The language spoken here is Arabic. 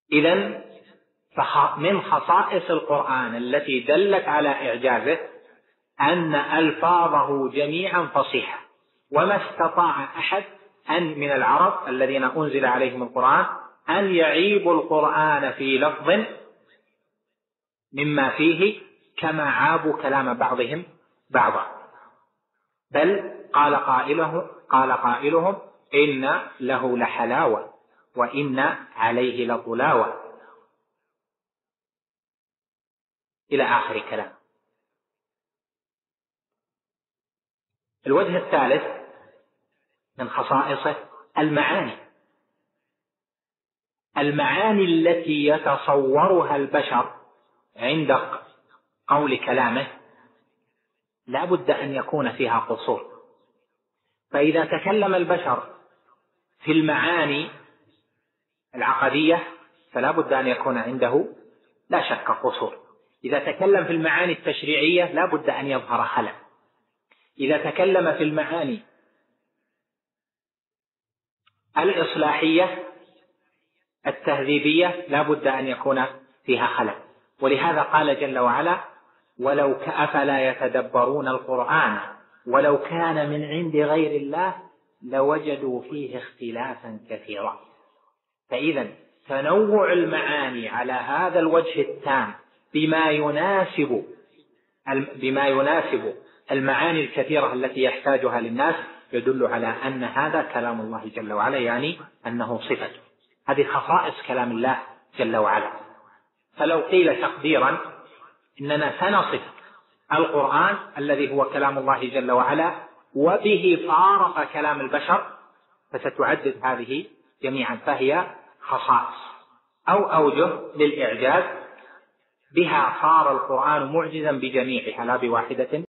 إذن من خصائص القرآن التي دلت على إعجازه أن ألفاظه جميعا فصيحة، وما استطاع أحد أن من العرب الذين أنزل عليهم القرآن أن يعيبوا القرآن في لفظ مما فيه كما عابوا كلام بعضهم بعضا، بل قال قائلهم إن له لحلاوة وإن عليه لطلاوة إلى آخر كلام. الوجه الثالث من خصائصه المعاني التي يتصورها البشر عند قول كلامه لا بد أن يكون فيها قصور. فإذا تكلم البشر في المعاني العقدية فلا بد أن يكون عنده لا شك قصور. إذا تكلم في المعاني التشريعية لا بد أن يظهر خلل. إذا تكلم في المعاني الإصلاحية التهذيبية لا بد أن يكون فيها خلل. ولهذا قال جل وعلا: أفلا يتدبرون القرآن ولو كان من عند غير الله لوجدوا فيه اختلافا كثيرا. فإذا تنوع المعاني على هذا الوجه التام بما يناسب المعاني الكثيرة التي يحتاجها للناس يدل على أن هذا كلام الله جل وعلا، يعني أنه صفته. هذه خصائص كلام الله جل وعلا. فلو قيل تقديرا إننا سنصف القرآن الذي هو كلام الله جل وعلا وبه فارق كلام البشر فستعدد هذه جميعا، فهي خصائص أو أوجه للإعجاز بها صار القرآن معجزا بجميعها لا بواحدة